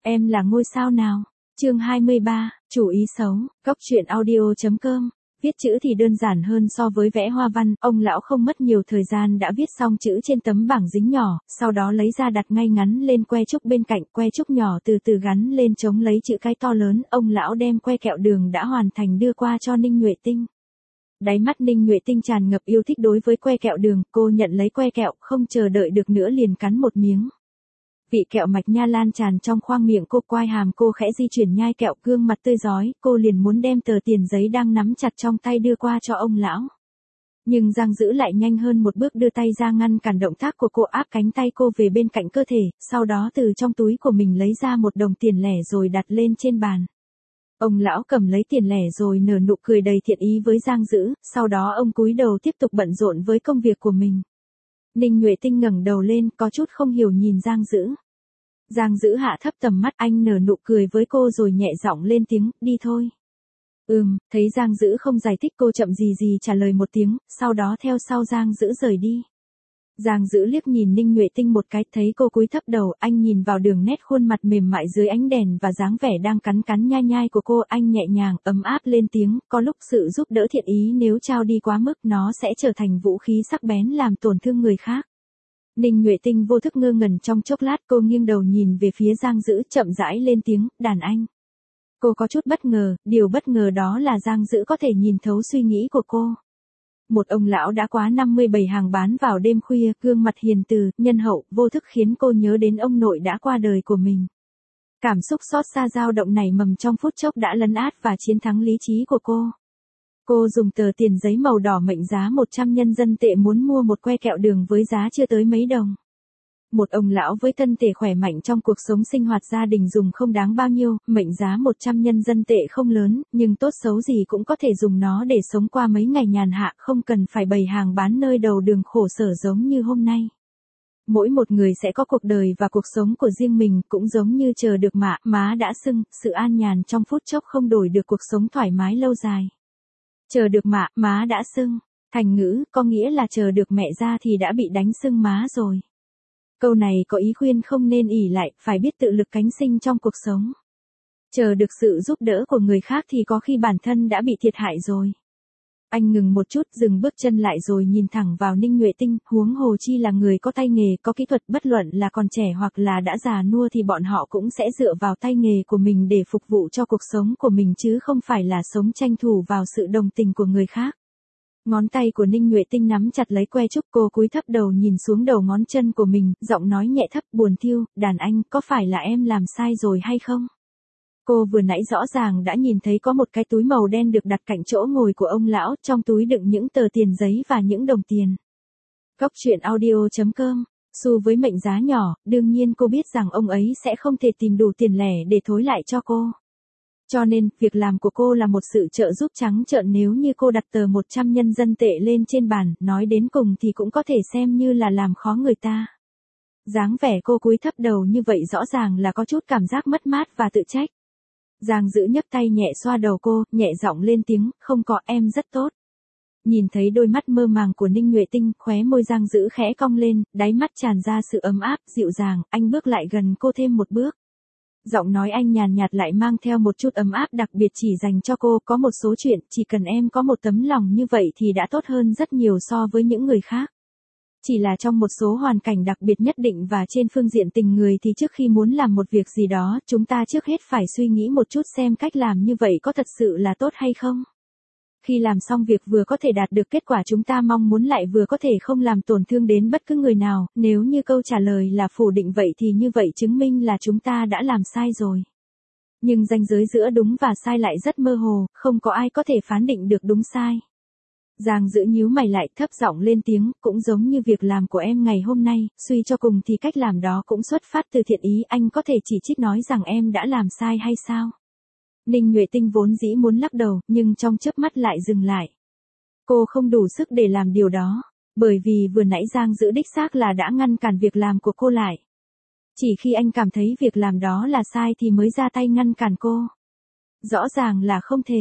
Em là ngôi sao nào? Chương 23, chủ ý xấu, Cóc truyện audio.com. Viết chữ thì đơn giản hơn so với vẽ hoa văn, ông lão không mất nhiều thời gian đã viết xong chữ trên tấm bảng dính nhỏ, sau đó lấy ra đặt ngay ngắn lên que trúc bên cạnh, que trúc nhỏ từ từ gắn lên chống lấy chữ cái to lớn, ông lão đem que kẹo đường đã hoàn thành đưa qua cho Ninh Nhuệ Tinh. Đáy mắt Ninh Nhuệ Tinh tràn ngập yêu thích đối với que kẹo đường, cô nhận lấy que kẹo, không chờ đợi được nữa liền cắn một miếng. Vị kẹo mạch nha lan tràn trong khoang miệng cô, quai hàm cô khẽ di chuyển nhai kẹo, gương mặt tươi rói, cô liền muốn đem tờ tiền giấy đang nắm chặt trong tay đưa qua cho ông lão. Nhưng Giang Dữ lại nhanh hơn một bước đưa tay ra ngăn cản động tác của cô, áp cánh tay cô về bên cạnh cơ thể, sau đó từ trong túi của mình lấy ra một đồng tiền lẻ rồi đặt lên trên bàn. Ông lão cầm lấy tiền lẻ rồi nở nụ cười đầy thiện ý với Giang Dữ, sau đó ông cúi đầu tiếp tục bận rộn với công việc của mình. Ninh Nhuệ Tinh ngẩng đầu lên, có chút không hiểu nhìn Giang Dữ. Giang Dữ hạ thấp tầm mắt, anh nở nụ cười với cô rồi nhẹ giọng lên tiếng, đi thôi. Thấy Giang Dữ không giải thích, cô chậm gì trả lời một tiếng, sau đó theo sau Giang Dữ rời đi. Giang Dữ liếc nhìn Ninh Nhuệ Tinh một cái, thấy cô cúi thấp đầu, anh nhìn vào đường nét khuôn mặt mềm mại dưới ánh đèn và dáng vẻ đang cắn nhai của cô, anh nhẹ nhàng, ấm áp lên tiếng, có lúc sự giúp đỡ thiện ý nếu trao đi quá mức nó sẽ trở thành vũ khí sắc bén làm tổn thương người khác. Ninh Nhuệ Tinh vô thức ngơ ngẩn trong chốc lát, cô nghiêng đầu nhìn về phía Giang Dữ, chậm rãi lên tiếng, đàn anh. Cô có chút bất ngờ, điều bất ngờ đó là Giang Dữ có thể nhìn thấu suy nghĩ của cô. Một ông lão đã quá 57 hàng bán vào đêm khuya, gương mặt hiền từ, nhân hậu, vô thức khiến cô nhớ đến ông nội đã qua đời của mình. Cảm xúc xót xa dao động nảy mầm trong phút chốc đã lấn át và chiến thắng lý trí của cô. Cô dùng tờ tiền giấy màu đỏ mệnh giá 100 nhân dân tệ muốn mua một que kẹo đường với giá chưa tới mấy đồng. Một ông lão với thân thể khỏe mạnh trong cuộc sống sinh hoạt gia đình dùng không đáng bao nhiêu, mệnh giá 100 nhân dân tệ không lớn, nhưng tốt xấu gì cũng có thể dùng nó để sống qua mấy ngày nhàn hạ, không cần phải bày hàng bán nơi đầu đường khổ sở giống như hôm nay. Mỗi một người sẽ có cuộc đời và cuộc sống của riêng mình, cũng giống như chờ được má đã sưng, sự an nhàn trong phút chốc không đổi được cuộc sống thoải mái lâu dài. Chờ được má đã sưng, thành ngữ, có nghĩa là chờ được mẹ ra thì đã bị đánh sưng má rồi. Câu này có ý khuyên không nên ỷ lại, phải biết tự lực cánh sinh trong cuộc sống. Chờ được sự giúp đỡ của người khác thì có khi bản thân đã bị thiệt hại rồi. Anh ngừng một chút, dừng bước chân lại rồi nhìn thẳng vào Ninh Nhuệ Tinh, huống hồ chi là người có tay nghề, có kỹ thuật, bất luận là còn trẻ hoặc là đã già nua thì bọn họ cũng sẽ dựa vào tay nghề của mình để phục vụ cho cuộc sống của mình chứ không phải là sống tranh thủ vào sự đồng tình của người khác. Ngón tay của Ninh Nhuệ Tinh nắm chặt lấy que trúc, cô cúi thấp đầu nhìn xuống đầu ngón chân của mình, giọng nói nhẹ thấp, buồn thiu, đàn anh, có phải là em làm sai rồi hay không? Cô vừa nãy rõ ràng đã nhìn thấy có một cái túi màu đen được đặt cạnh chỗ ngồi của ông lão, trong túi đựng những tờ tiền giấy và những đồng tiền. Cóc truyện audio.com. Xu với mệnh giá nhỏ, đương nhiên cô biết rằng ông ấy sẽ không thể tìm đủ tiền lẻ để thối lại cho cô. Cho nên, việc làm của cô là một sự trợ giúp trắng trợn nếu như cô đặt tờ 100 nhân dân tệ lên trên bàn, nói đến cùng thì cũng có thể xem như là làm khó người ta. Dáng vẻ cô cúi thấp đầu như vậy rõ ràng là có chút cảm giác mất mát và tự trách. Giang Dữ nhấc tay nhẹ xoa đầu cô, nhẹ giọng lên tiếng, không có, em rất tốt. Nhìn thấy đôi mắt mơ màng của Ninh Nhuệ Tinh, khóe môi Giang Dữ khẽ cong lên, đáy mắt tràn ra sự ấm áp, dịu dàng, anh bước lại gần cô thêm một bước. Giọng nói anh nhàn nhạt lại mang theo một chút ấm áp đặc biệt chỉ dành cho cô, có một số chuyện, chỉ cần em có một tấm lòng như vậy thì đã tốt hơn rất nhiều so với những người khác. Chỉ là trong một số hoàn cảnh đặc biệt nhất định và trên phương diện tình người thì trước khi muốn làm một việc gì đó, chúng ta trước hết phải suy nghĩ một chút xem cách làm như vậy có thật sự là tốt hay không. Khi làm xong việc vừa có thể đạt được kết quả chúng ta mong muốn lại vừa có thể không làm tổn thương đến bất cứ người nào, nếu như câu trả lời là phủ định vậy thì như vậy chứng minh là chúng ta đã làm sai rồi. Nhưng ranh giới giữa đúng và sai lại rất mơ hồ, không có ai có thể phán định được đúng sai. Giang Dữ nhíu mày lại, thấp giọng lên tiếng, cũng giống như việc làm của em ngày hôm nay, suy cho cùng thì cách làm đó cũng xuất phát từ thiện ý, anh có thể chỉ trích nói rằng em đã làm sai hay sao? Ninh Nhuệ Tinh vốn dĩ muốn lắc đầu, nhưng trong chớp mắt lại dừng lại. Cô không đủ sức để làm điều đó, bởi vì vừa nãy Giang Dữ đích xác là đã ngăn cản việc làm của cô lại. Chỉ khi anh cảm thấy việc làm đó là sai thì mới ra tay ngăn cản cô. Rõ ràng là không thể.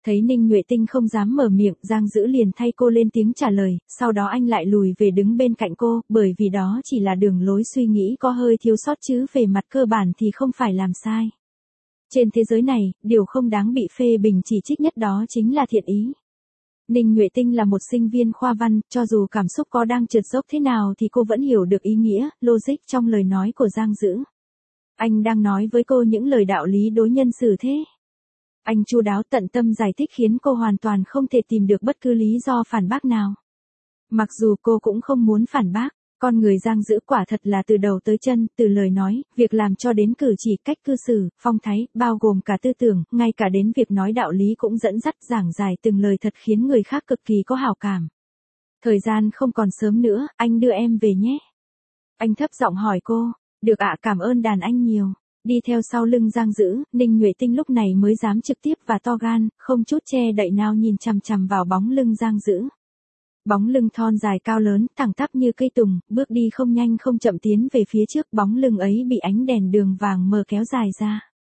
Thấy Ninh Nhuệ Tinh không dám mở miệng, Giang Dữ liền thay cô lên tiếng trả lời, sau đó anh lại lùi về đứng bên cạnh cô, bởi vì đó chỉ là đường lối suy nghĩ có hơi thiếu sót chứ về mặt cơ bản thì không phải làm sai. Trên thế giới này, điều không đáng bị phê bình chỉ trích nhất đó chính là thiện ý. Ninh Nhuệ Tinh là một sinh viên khoa văn, cho dù cảm xúc có đang trượt dốc thế nào thì cô vẫn hiểu được ý nghĩa, logic trong lời nói của Giang Dữ. Anh đang nói với cô những lời đạo lý đối nhân xử thế. Anh chu đáo tận tâm giải thích khiến cô hoàn toàn không thể tìm được bất cứ lý do phản bác nào. Mặc dù cô cũng không muốn phản bác, con người Giang Dữ quả thật là từ đầu tới chân, từ lời nói, việc làm cho đến cử chỉ, cách cư xử, phong thái, bao gồm cả tư tưởng, ngay cả đến việc nói đạo lý cũng dẫn dắt giảng giải từng lời thật khiến người khác cực kỳ có hảo cảm. Thời gian không còn sớm nữa, anh đưa em về nhé. Anh thấp giọng hỏi cô, được ạ, cảm ơn đàn anh nhiều. Đi theo sau lưng Giang Dữ, Ninh Nhuệ Tinh lúc này mới dám trực tiếp và to gan, không chút che đậy nào nhìn chằm chằm vào bóng lưng Giang Dữ. Bóng lưng thon dài cao lớn, thẳng tắp như cây tùng, bước đi không nhanh không chậm tiến về phía trước, bóng lưng ấy bị ánh đèn đường vàng mờ kéo dài ra.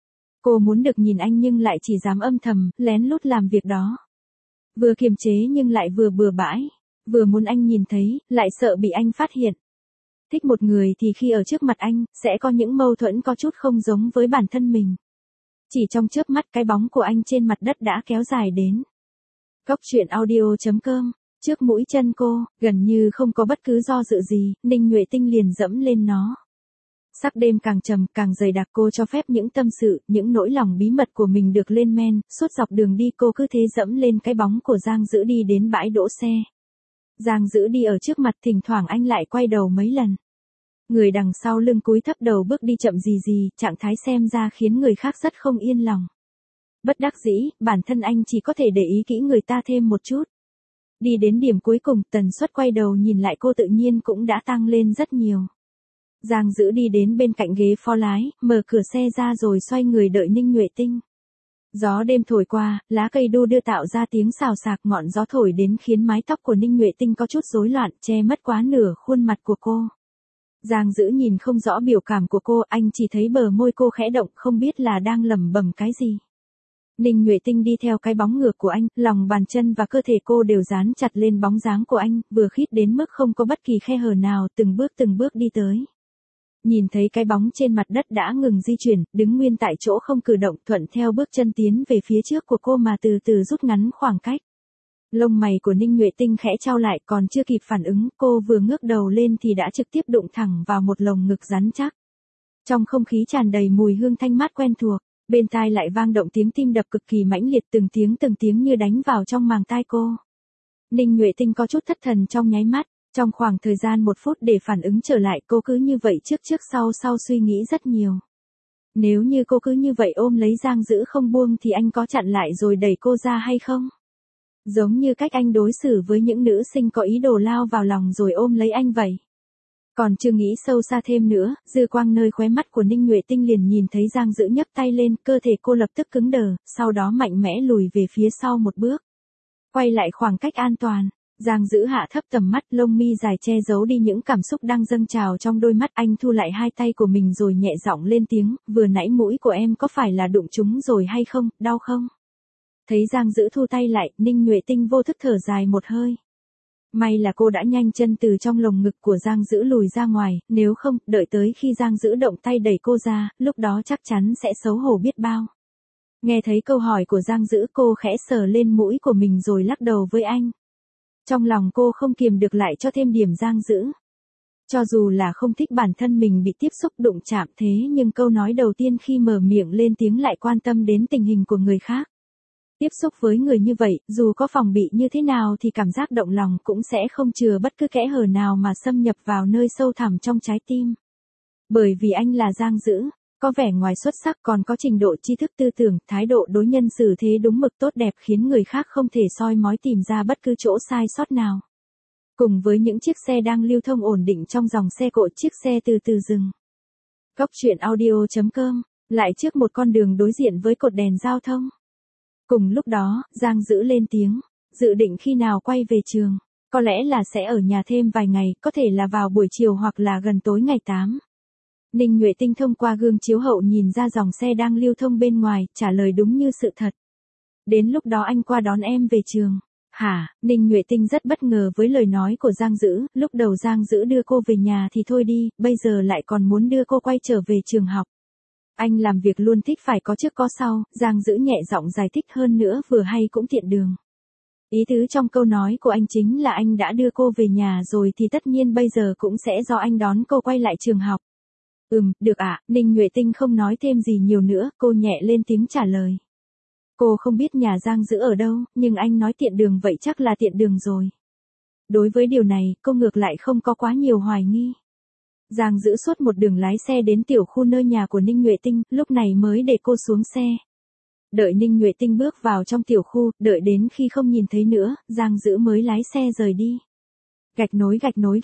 Cô muốn được nhìn anh nhưng lại chỉ dám âm thầm, lén lút làm việc đó. Vừa kiềm chế nhưng lại vừa bừa bãi, vừa muốn anh nhìn thấy, lại sợ bị anh phát hiện. Thích một người thì khi ở trước mặt anh, sẽ có những mâu thuẫn có chút không giống với bản thân mình. Chỉ trong chớp mắt cái bóng của anh trên mặt đất đã kéo dài đến. Cốc truyện audio.com. Trước mũi chân cô, gần như không có bất cứ do dự gì, Ninh Nhuệ Tinh liền dẫm lên nó. Sắc đêm càng trầm, càng dày đặc, cô cho phép những tâm sự, những nỗi lòng bí mật của mình được lên men, suốt dọc đường đi cô cứ thế dẫm lên cái bóng của Giang Dữ đi đến bãi đỗ xe. Giang Dữ đi ở trước mặt, thỉnh thoảng anh lại quay đầu mấy lần. Người đằng sau lưng cúi thấp đầu bước đi chậm gì gì, trạng thái xem ra khiến người khác rất không yên lòng. Bất đắc dĩ, bản thân anh chỉ có thể để ý kỹ người ta thêm một chút. Đi đến điểm cuối cùng, tần suất quay đầu nhìn lại cô tự nhiên cũng đã tăng lên rất nhiều. Giang Dữ đi đến bên cạnh ghế phó lái, mở cửa xe ra rồi xoay người đợi Ninh Nhuệ Tinh. Gió đêm thổi qua, lá cây đu đưa tạo ra tiếng xào xạc, ngọn gió thổi đến khiến mái tóc của Ninh Nhuệ Tinh có chút rối loạn, che mất quá nửa khuôn mặt của cô. Giang Dữ nhìn không rõ biểu cảm của cô, anh chỉ thấy bờ môi cô khẽ động, không biết là đang lẩm bẩm cái gì. Ninh Nhuệ Tinh đi theo cái bóng ngược của anh, lòng bàn chân và cơ thể cô đều dán chặt lên bóng dáng của anh, vừa khít đến mức không có bất kỳ khe hở nào, từng bước đi tới. Nhìn thấy cái bóng trên mặt đất đã ngừng di chuyển, đứng nguyên tại chỗ không cử động, thuận theo bước chân tiến về phía trước của cô mà từ từ rút ngắn khoảng cách. Lông mày của Ninh Nhuệ Tinh khẽ chau lại, còn chưa kịp phản ứng, cô vừa ngước đầu lên thì đã trực tiếp đụng thẳng vào một lồng ngực rắn chắc. Trong không khí tràn đầy mùi hương thanh mát quen thuộc, bên tai lại vang động tiếng tim đập cực kỳ mãnh liệt, từng tiếng như đánh vào trong màng tai cô. Ninh Nhuệ Tinh có chút thất thần trong nháy mắt, trong khoảng thời gian 1 phút để phản ứng trở lại, cô cứ như vậy trước sau suy nghĩ rất nhiều. Nếu như cô cứ như vậy ôm lấy Giang Dữ không buông thì anh có chặn lại rồi đẩy cô ra hay không? Giống như cách anh đối xử với những nữ sinh có ý đồ lao vào lòng rồi ôm lấy anh vậy. Còn chưa nghĩ sâu xa thêm nữa, dư quang nơi khóe mắt của Ninh Nhuệ Tinh liền nhìn thấy Giang Dữ nhấc tay lên, cơ thể cô lập tức cứng đờ, sau đó mạnh mẽ lùi về phía sau một bước. Quay lại khoảng cách an toàn, Giang Dữ hạ thấp tầm mắt, lông mi dài che giấu đi những cảm xúc đang dâng trào trong đôi mắt, anh thu lại hai tay của mình rồi nhẹ giọng lên tiếng, vừa nãy mũi của em có phải là đụng trúng rồi hay không, đau không? Thấy Giang Dữ thu tay lại, Ninh Nhuệ Tinh vô thức thở dài một hơi. May là cô đã nhanh chân từ trong lồng ngực của Giang Dữ lùi ra ngoài, nếu không, đợi tới khi Giang Dữ động tay đẩy cô ra, lúc đó chắc chắn sẽ xấu hổ biết bao. Nghe thấy câu hỏi của Giang Dữ, cô khẽ sờ lên mũi của mình rồi lắc đầu với anh. Trong lòng cô không kiềm được lại cho thêm điểm Giang Dữ. Cho dù là không thích bản thân mình bị tiếp xúc đụng chạm thế nhưng câu nói đầu tiên khi mở miệng lên tiếng lại quan tâm đến tình hình của người khác. Tiếp xúc với người như vậy, dù có phòng bị như thế nào thì cảm giác động lòng cũng sẽ không chừa bất cứ kẽ hở nào mà xâm nhập vào nơi sâu thẳm trong trái tim. Bởi vì anh là Giang Dữ, có vẻ ngoài xuất sắc còn có trình độ tri thức tư tưởng, thái độ đối nhân xử thế đúng mực tốt đẹp khiến người khác không thể soi mói tìm ra bất cứ chỗ sai sót nào. Cùng với những chiếc xe đang lưu thông ổn định trong dòng xe cộ, chiếc xe từ từ dừng. Cốc truyện audio.com, lại trước một con đường đối diện với cột đèn giao thông. Cùng lúc đó, Giang Dữ lên tiếng, dự định khi nào quay về trường, có lẽ là sẽ ở nhà thêm vài ngày, có thể là vào buổi chiều hoặc là gần tối ngày 8. Ninh Nhuệ Tinh thông qua gương chiếu hậu nhìn ra dòng xe đang lưu thông bên ngoài, trả lời đúng như sự thật. Đến lúc đó anh qua đón em về trường. Hả? Ninh Nhuệ Tinh rất bất ngờ với lời nói của Giang Dữ, lúc đầu Giang Dữ đưa cô về nhà thì thôi đi, bây giờ lại còn muốn đưa cô quay trở về trường học. Anh làm việc luôn thích phải có trước có sau, Giang Dữ nhẹ giọng giải thích, hơn nữa vừa hay cũng tiện đường. Ý tứ trong câu nói của anh chính là anh đã đưa cô về nhà rồi thì tất nhiên bây giờ cũng sẽ do anh đón cô quay lại trường học. Được ạ, Ninh Nhuệ Tinh không nói thêm gì nhiều nữa, cô nhẹ lên tiếng trả lời. Cô không biết nhà Giang Dữ ở đâu, nhưng anh nói tiện đường vậy chắc là tiện đường rồi. Đối với điều này, cô ngược lại không có quá nhiều hoài nghi. Giang Dữ suốt một đường lái xe đến tiểu khu nơi nhà của Ninh Nhuệ Tinh, lúc này mới để cô xuống xe. Đợi Ninh Nhuệ Tinh bước vào trong tiểu khu, đợi đến khi không nhìn thấy nữa, Giang Dữ mới lái xe rời đi. Gạch nối.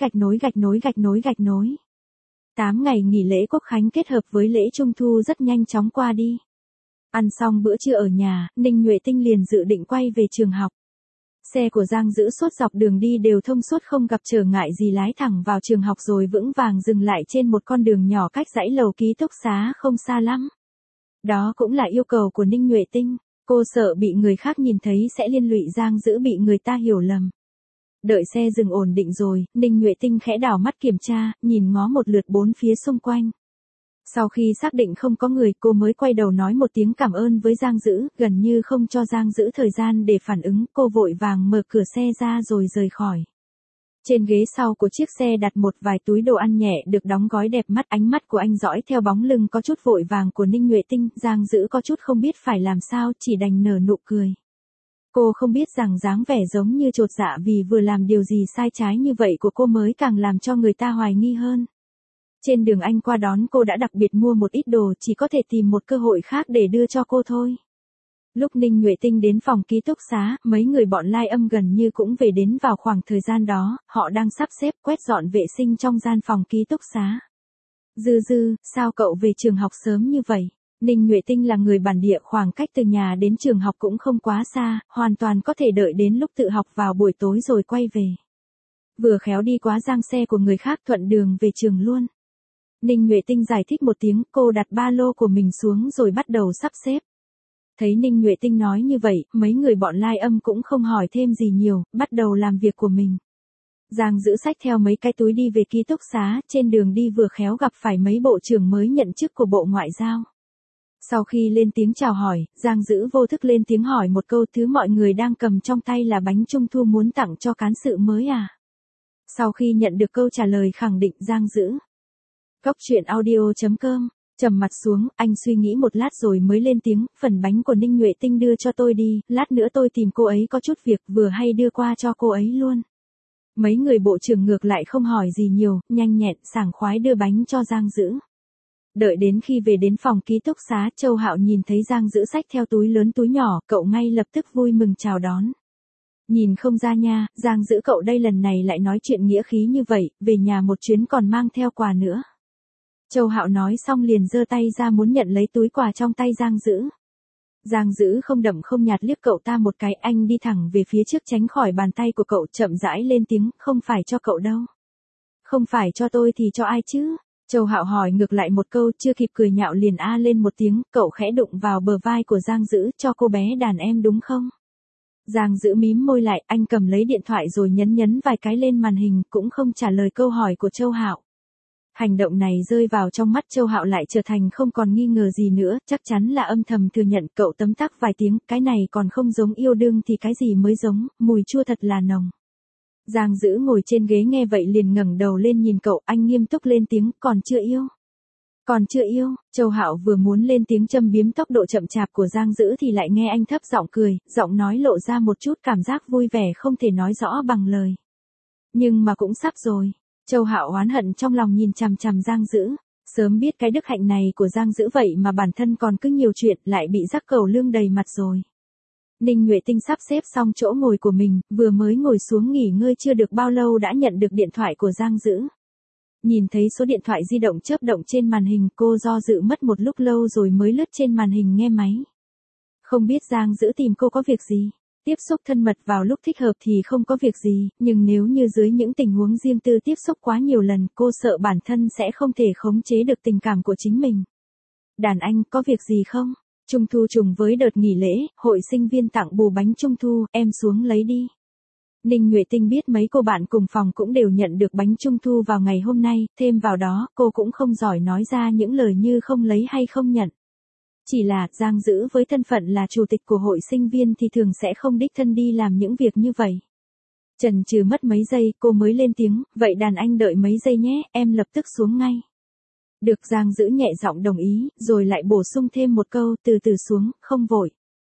8 ngày nghỉ lễ Quốc khánh kết hợp với lễ Trung thu rất nhanh chóng qua đi. Ăn xong bữa trưa ở nhà, Ninh Nhuệ Tinh liền dự định quay về trường học. Xe của Giang Dữ suốt dọc đường đi đều thông suốt không gặp trở ngại gì, lái thẳng vào trường học rồi vững vàng dừng lại trên một con đường nhỏ cách dãy lầu ký túc xá không xa lắm. Đó cũng là yêu cầu của Ninh Nhuệ Tinh, cô sợ bị người khác nhìn thấy sẽ liên lụy Giang Dữ bị người ta hiểu lầm. Đợi xe dừng ổn định rồi, Ninh Nhuệ Tinh khẽ đảo mắt kiểm tra, nhìn ngó một lượt bốn phía xung quanh. Sau khi xác định không có người, cô mới quay đầu nói một tiếng cảm ơn với Giang Dữ, gần như không cho Giang Dữ thời gian để phản ứng, cô vội vàng mở cửa xe ra rồi rời khỏi. Trên ghế sau của chiếc xe đặt một vài túi đồ ăn nhẹ được đóng gói đẹp mắt, ánh mắt của anh dõi theo bóng lưng có chút vội vàng của Ninh Nhuệ Tinh, Giang Dữ có chút không biết phải làm sao, chỉ đành nở nụ cười. Cô không biết rằng dáng vẻ giống như chột dạ vì vừa làm điều gì sai trái như vậy của cô mới càng làm cho người ta hoài nghi hơn. Trên đường anh qua đón cô đã đặc biệt mua một ít đồ, chỉ có thể tìm một cơ hội khác để đưa cho cô thôi. Lúc Ninh Nhuệ Tinh đến phòng ký túc xá, mấy người bọn Lai Âm gần như cũng về đến vào khoảng thời gian đó, họ đang sắp xếp quét dọn vệ sinh trong gian phòng ký túc xá. Dư, sao cậu về trường học sớm như vậy? Ninh Nhuệ Tinh là người bản địa, khoảng cách từ nhà đến trường học cũng không quá xa, hoàn toàn có thể đợi đến lúc tự học vào buổi tối rồi quay về. Vừa khéo đi quá giang xe của người khác, thuận đường về trường luôn. Ninh Nhuệ Tinh giải thích một tiếng, cô đặt ba lô của mình xuống rồi bắt đầu sắp xếp. Thấy Ninh Nhuệ Tinh nói như vậy, mấy người bọn Lai Âm cũng không hỏi thêm gì nhiều, bắt đầu làm việc của mình. Giang Dữ xách theo mấy cái túi đi về ký túc xá, trên đường đi vừa khéo gặp phải mấy bộ trưởng mới nhận chức của Bộ Ngoại giao. Sau khi lên tiếng chào hỏi, Giang Dữ vô thức lên tiếng hỏi một câu, thứ mọi người đang cầm trong tay là bánh trung thu muốn tặng cho cán sự mới à? Sau khi nhận được câu trả lời khẳng định, Giang Dữ. Cốc.audio.com trầm mặt xuống, anh suy nghĩ một lát rồi mới lên tiếng, phần bánh của Ninh Nhuệ Tinh đưa cho tôi đi, lát nữa tôi tìm cô ấy có chút việc, vừa hay đưa qua cho cô ấy luôn. Mấy người bộ trưởng ngược lại không hỏi gì nhiều, nhanh nhẹn, sảng khoái đưa bánh cho Giang Dữ. Đợi đến khi về đến phòng ký túc xá, Châu Hạo nhìn thấy Giang Dữ xách theo túi lớn túi nhỏ, cậu ngay lập tức vui mừng chào đón. Nhìn không ra nha, Giang Dữ cậu đây lần này lại nói chuyện nghĩa khí như vậy, về nhà một chuyến còn mang theo quà nữa. Châu Hạo nói xong liền giơ tay ra muốn nhận lấy túi quà trong tay Giang Dữ. Giang Dữ không đậm không nhạt liếc cậu ta một cái, anh đi thẳng về phía trước tránh khỏi bàn tay của cậu, chậm rãi lên tiếng, không phải cho cậu đâu. Không phải cho tôi thì cho ai chứ? Châu Hạo hỏi ngược lại một câu, chưa kịp cười nhạo liền a lên một tiếng, cậu khẽ đụng vào bờ vai của Giang Dữ, cho cô bé đàn em đúng không? Giang Dữ mím môi lại, anh cầm lấy điện thoại rồi nhấn vài cái lên màn hình, cũng không trả lời câu hỏi của Châu Hạo. Hành động này rơi vào trong mắt Châu Hạo lại trở thành không còn nghi ngờ gì nữa, chắc chắn là âm thầm thừa nhận, cậu tấm tắc vài tiếng, cái này còn không giống yêu đương thì cái gì mới giống, mùi chua thật là nồng. Giang Dữ ngồi trên ghế nghe vậy liền ngẩng đầu lên nhìn cậu, anh nghiêm túc lên tiếng, còn chưa yêu. Còn chưa yêu, Châu Hạo vừa muốn lên tiếng châm biếm tốc độ chậm chạp của Giang Dữ thì lại nghe anh thấp giọng cười, giọng nói lộ ra một chút cảm giác vui vẻ không thể nói rõ bằng lời. Nhưng mà cũng sắp rồi. Châu Hạo oán hận trong lòng nhìn chằm chằm Giang Dữ, sớm biết cái đức hạnh này của Giang Dữ vậy mà bản thân còn cứ nhiều chuyện, lại bị rắc cẩu lương đầy mặt rồi. Ninh Nhuệ Tinh sắp xếp xong chỗ ngồi của mình, vừa mới ngồi xuống nghỉ ngơi chưa được bao lâu đã nhận được điện thoại của Giang Dữ. Nhìn thấy số điện thoại di động chớp động trên màn hình, cô do dự mất một lúc lâu rồi mới lướt trên màn hình nghe máy. Không biết Giang Dữ tìm cô có việc gì? Tiếp xúc thân mật vào lúc thích hợp thì không có việc gì, nhưng nếu như dưới những tình huống riêng tư tiếp xúc quá nhiều lần, cô sợ bản thân sẽ không thể khống chế được tình cảm của chính mình. Đàn anh, có việc gì không? Trung thu trùng với đợt nghỉ lễ, hội sinh viên tặng bù bánh trung thu, em xuống lấy đi. Ninh Nhuệ Tinh biết mấy cô bạn cùng phòng cũng đều nhận được bánh trung thu vào ngày hôm nay, thêm vào đó, cô cũng không giỏi nói ra những lời như không lấy hay không nhận. Chỉ là, Giang Dữ với thân phận là chủ tịch của hội sinh viên thì thường sẽ không đích thân đi làm những việc như vậy. Chần chừ mất mấy giây, cô mới lên tiếng, vậy đàn anh đợi mấy giây nhé, em lập tức xuống ngay. Được, Giang Dữ nhẹ giọng đồng ý, rồi lại bổ sung thêm một câu, từ từ xuống, không vội.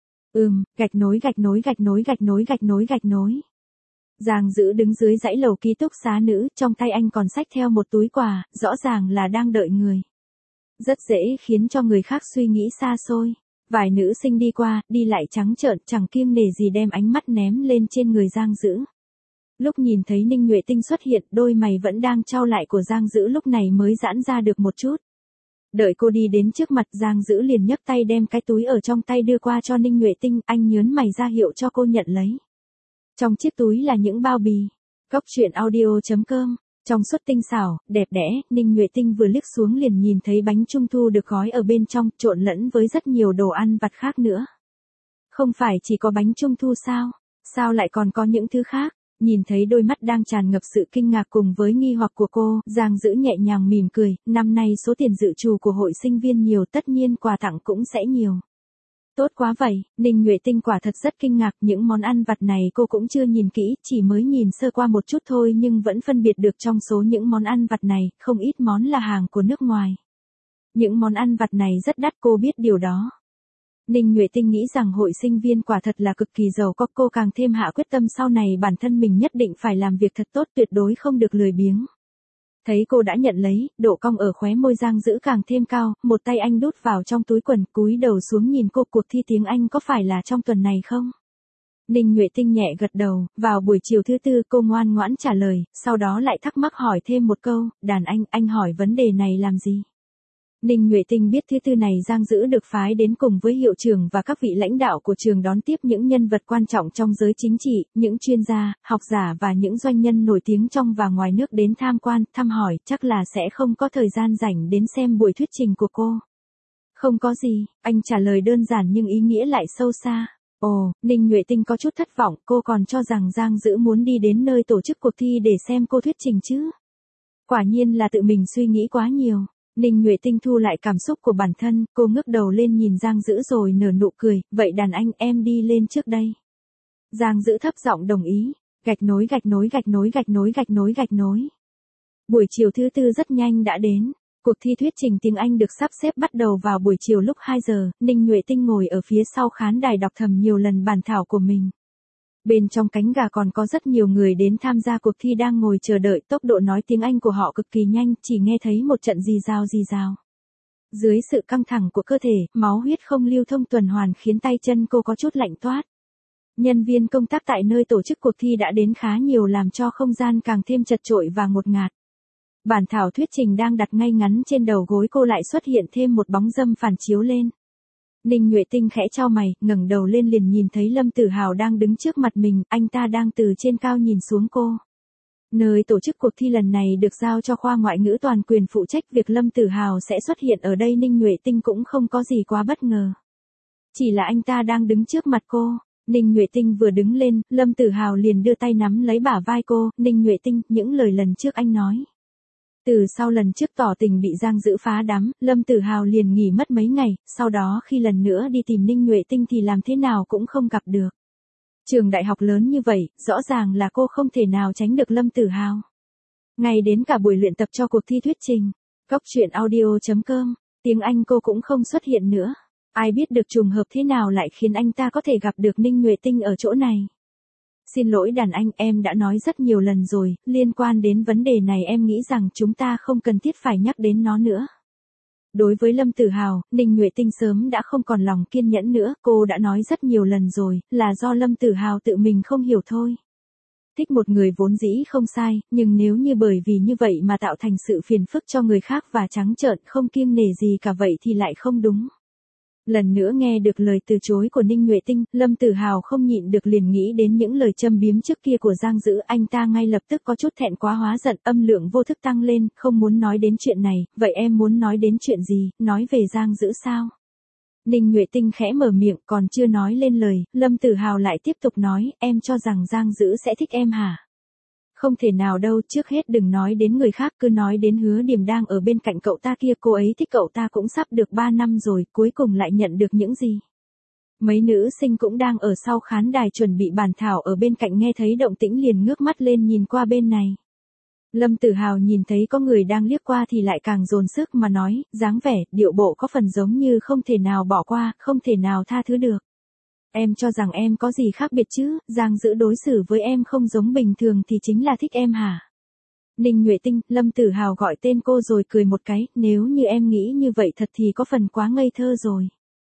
Gạch nối gạch nối gạch nối gạch nối gạch nối gạch nối. Giang Dữ đứng dưới dãy lầu ký túc xá nữ, trong tay anh còn xách theo một túi quà, rõ ràng là đang đợi người. Rất dễ khiến cho người khác suy nghĩ xa xôi. Vài nữ sinh đi qua, đi lại trắng trợn, chẳng kiêng nể gì đem ánh mắt ném lên trên người Giang Dữ. Lúc nhìn thấy Ninh Nhuệ Tinh xuất hiện, đôi mày vẫn đang chau lại của Giang Dữ lúc này mới giãn ra được một chút. Đợi cô đi đến trước mặt, Giang Dữ liền nhấc tay đem cái túi ở trong tay đưa qua cho Ninh Nhuệ Tinh, anh nhớn mày ra hiệu cho cô nhận lấy. Trong chiếc túi là những bao bì. Cốc truyện audio.com. Trong suốt tinh xảo, đẹp đẽ, Ninh Nhuệ Tinh vừa liếc xuống liền nhìn thấy bánh trung thu được gói ở bên trong, trộn lẫn với rất nhiều đồ ăn vặt khác nữa. Không phải chỉ có bánh trung thu sao? Sao lại còn có những thứ khác? Nhìn thấy đôi mắt đang tràn ngập sự kinh ngạc cùng với nghi hoặc của cô, Giang Dữ nhẹ nhàng mỉm cười, năm nay số tiền dự trù của hội sinh viên nhiều, tất nhiên quà tặng cũng sẽ nhiều. Tốt quá vậy, Ninh Nhuệ Tinh quả thật rất kinh ngạc, những món ăn vặt này cô cũng chưa nhìn kỹ, chỉ mới nhìn sơ qua một chút thôi nhưng vẫn phân biệt được trong số những món ăn vặt này, không ít món là hàng của nước ngoài. Những món ăn vặt này rất đắt, cô biết điều đó. Ninh Nhuệ Tinh nghĩ rằng hội sinh viên quả thật là cực kỳ giàu có, cô càng thêm hạ quyết tâm sau này bản thân mình nhất định phải làm việc thật tốt, tuyệt đối không được lười biếng. Thấy cô đã nhận lấy, độ cong ở khóe môi Giang Dữ càng thêm cao, một tay anh đút vào trong túi quần, cúi đầu xuống nhìn cô, cuộc thi tiếng Anh có phải là trong tuần này không? Ninh Nhuệ Tinh nhẹ gật đầu, vào buổi chiều thứ tư cô ngoan ngoãn trả lời, sau đó lại thắc mắc hỏi thêm một câu, đàn anh hỏi vấn đề này làm gì? Ninh Nhuệ Tinh biết thứ tư này Giang Dữ được phái đến cùng với hiệu trưởng và các vị lãnh đạo của trường đón tiếp những nhân vật quan trọng trong giới chính trị, những chuyên gia, học giả và những doanh nhân nổi tiếng trong và ngoài nước đến tham quan, thăm hỏi, chắc là sẽ không có thời gian rảnh đến xem buổi thuyết trình của cô. Không có gì, anh trả lời đơn giản nhưng ý nghĩa lại sâu xa. Ồ, Ninh Nhuệ Tinh có chút thất vọng, cô còn cho rằng Giang Dữ muốn đi đến nơi tổ chức cuộc thi để xem cô thuyết trình chứ. Quả nhiên là tự mình suy nghĩ quá nhiều. Ninh Nhuệ Tinh thu lại cảm xúc của bản thân, cô ngước đầu lên nhìn Giang Dữ rồi nở nụ cười, vậy đàn anh em đi lên trước đây. Giang Dữ thấp giọng đồng ý, gạch nối gạch nối gạch nối gạch nối gạch nối gạch nối. Buổi chiều thứ tư rất nhanh đã đến, cuộc thi thuyết trình tiếng Anh được sắp xếp bắt đầu vào buổi chiều lúc 2 giờ, Ninh Nhuệ Tinh ngồi ở phía sau khán đài đọc thầm nhiều lần bản thảo của mình. Bên trong cánh gà còn có rất nhiều người đến tham gia cuộc thi đang ngồi chờ đợi, tốc độ nói tiếng Anh của họ cực kỳ nhanh, chỉ nghe thấy một trận rì rào. Dưới sự căng thẳng của cơ thể, máu huyết không lưu thông tuần hoàn khiến tay chân cô có chút lạnh toát. Nhân viên công tác tại nơi tổ chức cuộc thi đã đến khá nhiều làm cho không gian càng thêm chật chội và ngột ngạt. Bản thảo thuyết trình đang đặt ngay ngắn trên đầu gối cô lại xuất hiện thêm một bóng râm phản chiếu lên. Ninh Nhuệ Tinh khẽ chau mày, ngẩng đầu lên liền nhìn thấy Lâm Tử Hào đang đứng trước mặt mình, anh ta đang từ trên cao nhìn xuống cô. Nơi tổ chức cuộc thi lần này được giao cho khoa ngoại ngữ toàn quyền phụ trách, việc Lâm Tử Hào sẽ xuất hiện ở đây Ninh Nhuệ Tinh cũng không có gì quá bất ngờ. Chỉ là anh ta đang đứng trước mặt cô. Ninh Nhuệ Tinh vừa đứng lên, Lâm Tử Hào liền đưa tay nắm lấy bả vai cô, Ninh Nhuệ Tinh, những lời lần trước anh nói. Từ sau lần trước tỏ tình bị Giang Dữ phá đám, Lâm Tử Hào liền nghỉ mất mấy ngày, sau đó khi lần nữa đi tìm Ninh Nhuệ Tinh thì làm thế nào cũng không gặp được. Trường đại học lớn như vậy, rõ ràng là cô không thể nào tránh được Lâm Tử Hào. Ngay đến cả buổi luyện tập cho cuộc thi thuyết trình, Cốc truyện audio.com, tiếng Anh cô cũng không xuất hiện nữa. Ai biết được trùng hợp thế nào lại khiến anh ta có thể gặp được Ninh Nhuệ Tinh ở chỗ này. Xin lỗi đàn anh, em đã nói rất nhiều lần rồi, liên quan đến vấn đề này em nghĩ rằng chúng ta không cần thiết phải nhắc đến nó nữa. Đối với Lâm Tử Hào, Ninh Nhuệ Tinh sớm đã không còn lòng kiên nhẫn nữa, cô đã nói rất nhiều lần rồi, là do Lâm Tử Hào tự mình không hiểu thôi. Thích một người vốn dĩ không sai, nhưng nếu như bởi vì như vậy mà tạo thành sự phiền phức cho người khác và trắng trợn không kiêng nể gì cả vậy thì lại không đúng. Lần nữa nghe được lời từ chối của Ninh Nhuệ Tinh, Lâm Tử Hào không nhịn được liền nghĩ đến những lời châm biếm trước kia của Giang Dữ, anh ta ngay lập tức có chút thẹn quá hóa giận, âm lượng vô thức tăng lên, không muốn nói đến chuyện này, vậy em muốn nói đến chuyện gì, nói về Giang Dữ sao? Ninh Nhuệ Tinh khẽ mở miệng còn chưa nói lên lời, Lâm Tử Hào lại tiếp tục nói, em cho rằng Giang Dữ sẽ thích em hả? Không thể nào đâu, trước hết đừng nói đến người khác, cứ nói đến Hứa Điềm đang ở bên cạnh cậu ta kia, cô ấy thích cậu ta cũng sắp được 3 năm rồi, cuối cùng lại nhận được những gì? Mấy nữ sinh cũng đang ở sau khán đài chuẩn bị bàn thảo ở bên cạnh nghe thấy động tĩnh liền ngước mắt lên nhìn qua bên này. Lâm Tử Hào nhìn thấy có người đang liếc qua thì lại càng dồn sức mà nói, dáng vẻ, điệu bộ có phần giống như không thể nào bỏ qua, không thể nào tha thứ được. Em cho rằng em có gì khác biệt chứ, Giang Dữ đối xử với em không giống bình thường thì chính là thích em hả? Ninh Nhuệ Tinh, Lâm Tử Hào gọi tên cô rồi cười một cái, nếu như em nghĩ như vậy thật thì có phần quá ngây thơ rồi.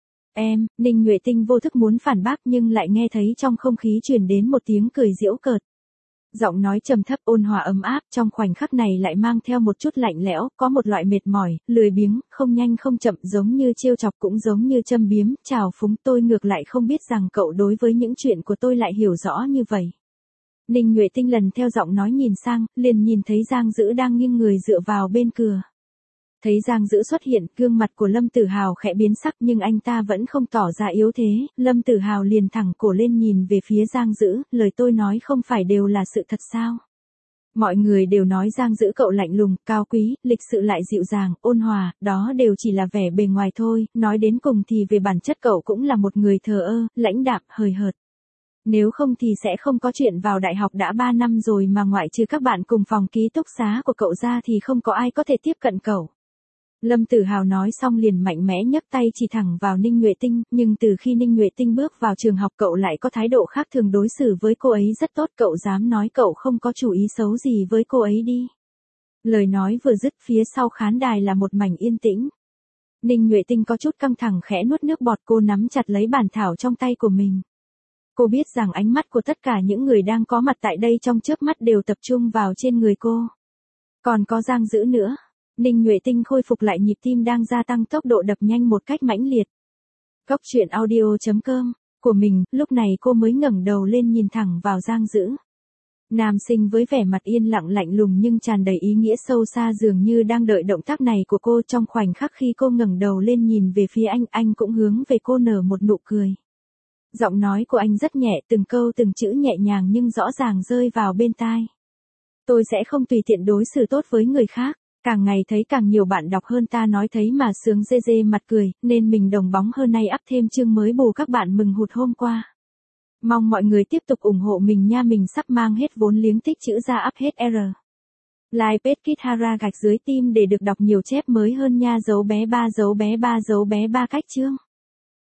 Em, Ninh Nhuệ Tinh vô thức muốn phản bác nhưng lại nghe thấy trong không khí truyền đến một tiếng cười giễu cợt. Giọng nói trầm thấp ôn hòa ấm áp trong khoảnh khắc này lại mang theo một chút lạnh lẽo, có một loại mệt mỏi, lười biếng, không nhanh không chậm giống như trêu chọc cũng giống như châm biếm, chào phúng tôi ngược lại không biết rằng cậu đối với những chuyện của tôi lại hiểu rõ như vậy. Ninh Nhuệ Tinh lần theo giọng nói nhìn sang, liền nhìn thấy Giang Dữ đang nghiêng người dựa vào bên cửa. Thấy Giang Dữ xuất hiện, gương mặt của Lâm Tử Hào khẽ biến sắc nhưng anh ta vẫn không tỏ ra yếu thế, Lâm Tử Hào liền thẳng cổ lên nhìn về phía Giang Dữ, lời tôi nói không phải đều là sự thật sao? Mọi người đều nói Giang Dữ cậu lạnh lùng, cao quý, lịch sự lại dịu dàng, ôn hòa, đó đều chỉ là vẻ bề ngoài thôi, nói đến cùng thì về bản chất cậu cũng là một người thờ ơ, lãnh đạm, hời hợt. Nếu không thì sẽ không có chuyện vào đại học đã 3 năm rồi mà ngoại trừ các bạn cùng phòng ký túc xá của cậu ra thì không có ai có thể tiếp cận cậu. Lâm Tử Hào nói xong liền mạnh mẽ nhấc tay chỉ thẳng vào Ninh Nhuệ Tinh, nhưng từ khi Ninh Nhuệ Tinh bước vào trường học cậu lại có thái độ khác thường đối xử với cô ấy rất tốt, cậu dám nói cậu không có chủ ý xấu gì với cô ấy đi. Lời nói vừa dứt phía sau khán đài là một mảnh yên tĩnh. Ninh Nhuệ Tinh có chút căng thẳng khẽ nuốt nước bọt, cô nắm chặt lấy bản thảo trong tay của mình. Cô biết rằng ánh mắt của tất cả những người đang có mặt tại đây trong chớp mắt đều tập trung vào trên người cô. Còn có Giang Dữ nữa. Ninh Nhuệ Tinh khôi phục lại nhịp tim đang gia tăng tốc độ đập nhanh một cách mãnh liệt. Góc truyện audio.com của mình, lúc này cô mới ngẩng đầu lên nhìn thẳng vào Giang Dữ. Nam sinh với vẻ mặt yên lặng lạnh lùng nhưng tràn đầy ý nghĩa sâu xa dường như đang đợi động tác này của cô. Trong khoảnh khắc khi cô ngẩng đầu lên nhìn về phía anh cũng hướng về cô nở một nụ cười. Giọng nói của anh rất nhẹ, từng câu từng chữ nhẹ nhàng nhưng rõ ràng rơi vào bên tai. Tôi sẽ không tùy tiện đối xử tốt với người khác. Càng ngày thấy càng nhiều bạn đọc hơn ta nói thấy mà sướng dê dê mặt cười, nên mình đồng bóng hơn nay up thêm chương mới bù các bạn mừng hụt hôm qua. Mong mọi người tiếp tục ủng hộ mình nha, mình sắp mang hết vốn liếng tích chữ ra up hết R. Like page Kithara _ team để được đọc nhiều chép mới hơn nha, dấu bé 3 cách chương.